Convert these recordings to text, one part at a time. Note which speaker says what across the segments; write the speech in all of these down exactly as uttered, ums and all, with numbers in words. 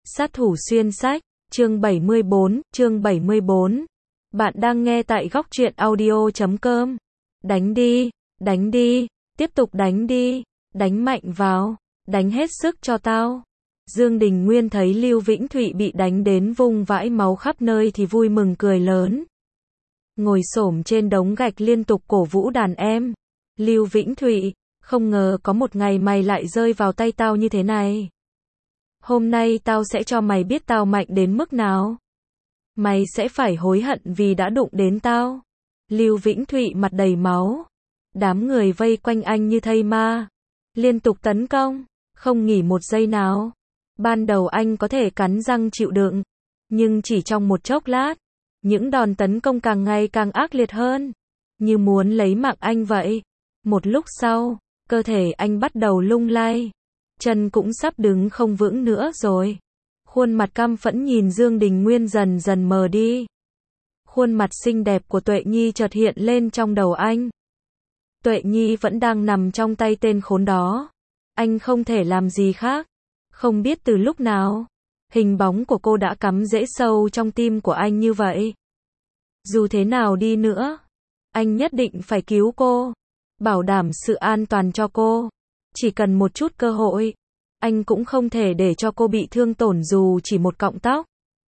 Speaker 1: Sát thủ xuyên sách, chương bảy mươi bốn, chương bảy mươi bốn. Bạn đang nghe tại góc truyện audio chấm com. Đánh đi, đánh đi, tiếp tục đánh đi, đánh mạnh vào, đánh hết sức cho tao. Dương Đình Nguyên thấy Lưu Vĩnh Thụy bị đánh đến vung vãi máu khắp nơi thì vui mừng cười lớn. Ngồi xổm trên đống gạch liên tục cổ vũ đàn em. Lưu Vĩnh Thụy, không ngờ có một ngày mày lại rơi vào tay tao như thế này. Hôm nay tao sẽ cho mày biết tao mạnh đến mức nào. Mày sẽ phải hối hận vì đã đụng đến tao. Lưu Vĩnh Thụy mặt đầy máu. Đám người vây quanh anh như thây ma. Liên tục tấn công, không nghỉ một giây nào. Ban đầu anh có thể cắn răng chịu đựng. Nhưng chỉ trong một chốc lát, những đòn tấn công càng ngày càng ác liệt hơn. Như muốn lấy mạng anh vậy. Một lúc sau, cơ thể anh bắt đầu lung lay. Chân cũng sắp đứng không vững nữa rồi. Khuôn mặt căm phẫn nhìn Dương Đình Nguyên dần dần mờ đi. Khuôn mặt xinh đẹp của Tuệ Nhi chợt hiện lên trong đầu anh. Tuệ Nhi vẫn đang nằm trong tay tên khốn đó. Anh không thể làm gì khác. Không biết từ lúc nào, hình bóng của cô đã cắm rễ sâu trong tim của anh như vậy. Dù thế nào đi nữa, anh nhất định phải cứu cô. Bảo đảm sự an toàn cho cô. Chỉ cần một chút cơ hội, anh cũng không thể để cho cô bị thương tổn dù chỉ một cọng tóc.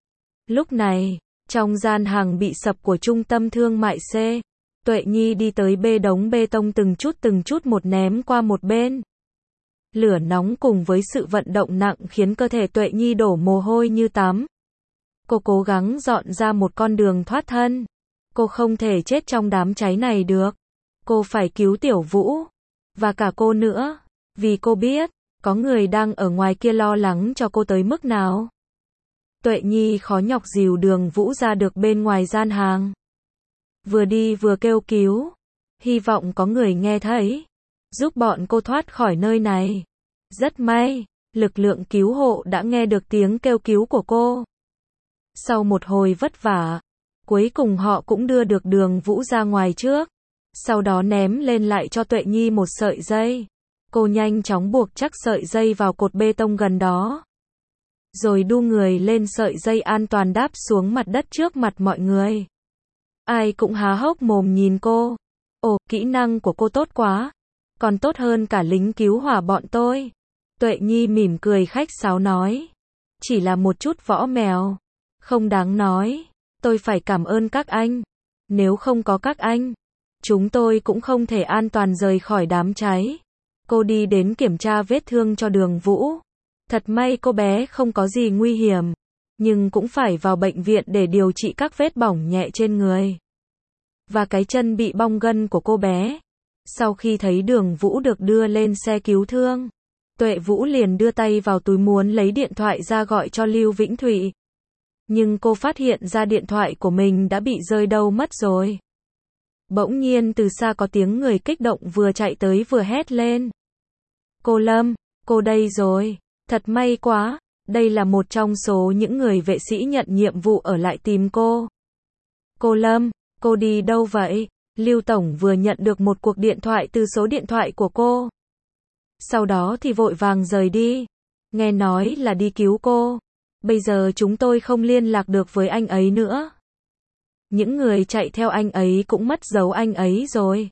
Speaker 1: Lúc này, trong gian hàng bị sập của trung tâm thương mại C, Tuệ Nhi đi tới bê đống bê tông từng chút từng chút một ném qua một bên. Lửa nóng cùng với sự vận động nặng khiến cơ thể Tuệ Nhi đổ mồ hôi như tắm. Cô cố gắng dọn ra một con đường thoát thân. Cô không thể chết trong đám cháy này được. Cô phải cứu Tiểu Vũ. Và cả cô nữa. Vì cô biết, có người đang ở ngoài kia lo lắng cho cô tới mức nào. Tuệ Nhi khó nhọc dìu Đường Vũ ra được bên ngoài gian hàng. Vừa đi vừa kêu cứu. Hy vọng có người nghe thấy. Giúp bọn cô thoát khỏi nơi này. Rất may, lực lượng cứu hộ đã nghe được tiếng kêu cứu của cô. Sau một hồi vất vả, cuối cùng họ cũng đưa được Đường Vũ ra ngoài trước. Sau đó ném lên lại cho Tuệ Nhi một sợi dây. Cô nhanh chóng buộc chắc sợi dây vào cột bê tông gần đó. Rồi đu người lên sợi dây an toàn đáp xuống mặt đất trước mặt mọi người. Ai cũng há hốc mồm nhìn cô. Ồ, kỹ năng của cô tốt quá. Còn tốt hơn cả lính cứu hỏa bọn tôi. Tuệ Nhi mỉm cười khách sáo nói. Chỉ là một chút võ mèo. Không đáng nói. Tôi phải cảm ơn các anh. Nếu không có các anh, chúng tôi cũng không thể an toàn rời khỏi đám cháy. Cô đi đến kiểm tra vết thương cho Đường Vũ. Thật may cô bé không có gì nguy hiểm. Nhưng cũng phải vào bệnh viện để điều trị các vết bỏng nhẹ trên người. Và cái chân bị bong gân của cô bé. Sau khi thấy Đường Vũ được đưa lên xe cứu thương, Tuệ Vũ liền đưa tay vào túi muốn lấy điện thoại ra gọi cho Lưu Vĩnh Thụy. Nhưng cô phát hiện ra điện thoại của mình đã bị rơi đâu mất rồi. Bỗng nhiên từ xa có tiếng người kích động vừa chạy tới vừa hét lên. Cô Lâm, cô đây rồi. Thật may quá, đây là một trong số những người vệ sĩ nhận nhiệm vụ ở lại tìm cô. Cô Lâm, cô đi đâu vậy? Lưu Tổng vừa nhận được một cuộc điện thoại từ số điện thoại của cô. Sau đó thì vội vàng rời đi. Nghe nói là đi cứu cô. Bây giờ chúng tôi không liên lạc được với anh ấy nữa. Những người chạy theo anh ấy cũng mất dấu anh ấy rồi.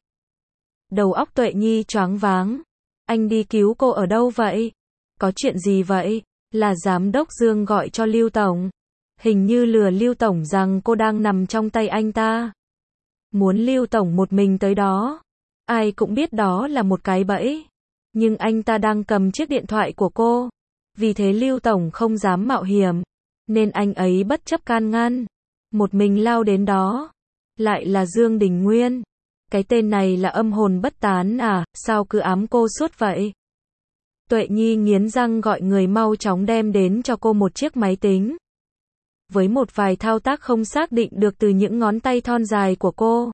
Speaker 1: Đầu óc Tuệ Nhi choáng váng. Anh đi cứu cô ở đâu vậy? Có chuyện gì vậy? Là giám đốc Dương gọi cho Lưu Tổng. Hình như lừa Lưu Tổng rằng cô đang nằm trong tay anh ta. Muốn Lưu Tổng một mình tới đó. Ai cũng biết đó là một cái bẫy. Nhưng anh ta đang cầm chiếc điện thoại của cô. Vì thế Lưu Tổng không dám mạo hiểm. Nên anh ấy bất chấp can ngăn. Một mình lao đến đó. Lại là Dương Đình Nguyên. Cái tên này là âm hồn bất tán à, sao cứ ám cô suốt vậy? Tuệ Nhi nghiến răng gọi người mau chóng đem đến cho cô một chiếc máy tính. Với một vài thao tác không xác định được từ những ngón tay thon dài của cô.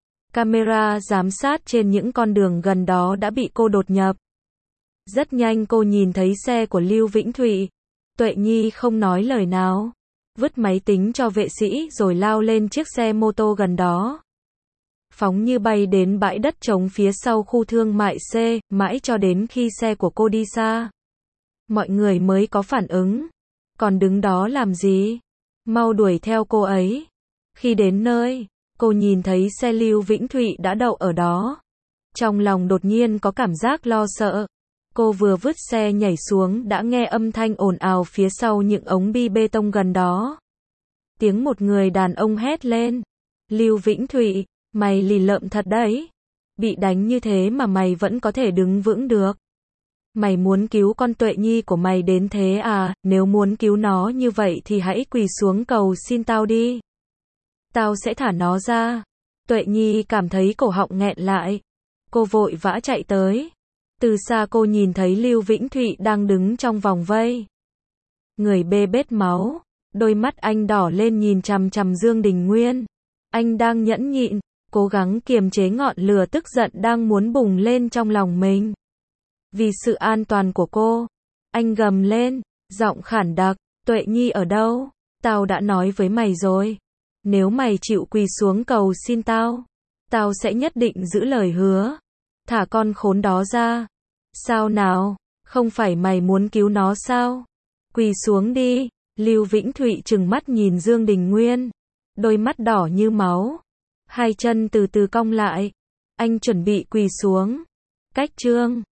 Speaker 1: Camera giám sát trên những con đường gần đó đã bị cô đột nhập. Rất nhanh cô nhìn thấy xe của Lưu Vĩnh Thụy. Tuệ Nhi không nói lời nào. Vứt máy tính cho vệ sĩ rồi lao lên chiếc xe mô tô gần đó. Phóng như bay đến bãi đất trống phía sau khu thương mại C, mãi cho đến khi xe của cô đi xa. Mọi người mới có phản ứng. còn đứng đó làm gì? Mau đuổi theo cô ấy. Khi đến nơi, cô nhìn thấy xe Lưu Vĩnh Thụy đã đậu ở đó. Trong lòng đột nhiên có cảm giác lo sợ. Cô vừa vứt xe nhảy xuống đã nghe âm thanh ồn ào phía sau những ống bi bê tông gần đó. Tiếng một người đàn ông hét lên. Lưu Vĩnh Thụy, mày lì lợm thật đấy. Bị đánh như thế mà mày vẫn có thể đứng vững được. Mày muốn cứu con Tuệ Nhi của mày đến thế à? Nếu muốn cứu nó như vậy thì hãy quỳ xuống cầu xin tao đi. Tao sẽ thả nó ra. Tuệ Nhi cảm thấy cổ họng nghẹn lại. Cô vội vã chạy tới. Từ xa cô nhìn thấy Lưu Vĩnh Thụy đang đứng trong vòng vây. Người bê bết máu. Đôi mắt anh đỏ lên nhìn chằm chằm Dương Đình Nguyên. Anh đang nhẫn nhịn, cố gắng kiềm chế ngọn lửa tức giận đang muốn bùng lên trong lòng mình. Vì sự an toàn của cô, anh gầm lên, giọng khản đặc, Tuệ Nhi ở đâu? Tao đã nói với mày rồi. Nếu mày chịu quỳ xuống cầu xin tao, tao sẽ nhất định giữ lời hứa. Thả con khốn đó ra. Sao nào? Không phải mày muốn cứu nó sao? Quỳ xuống đi. Lưu Vĩnh Thụy trừng mắt nhìn Dương Đình Nguyên. Đôi mắt đỏ như máu. Hai chân từ từ cong lại. Anh chuẩn bị quỳ xuống. Cách chương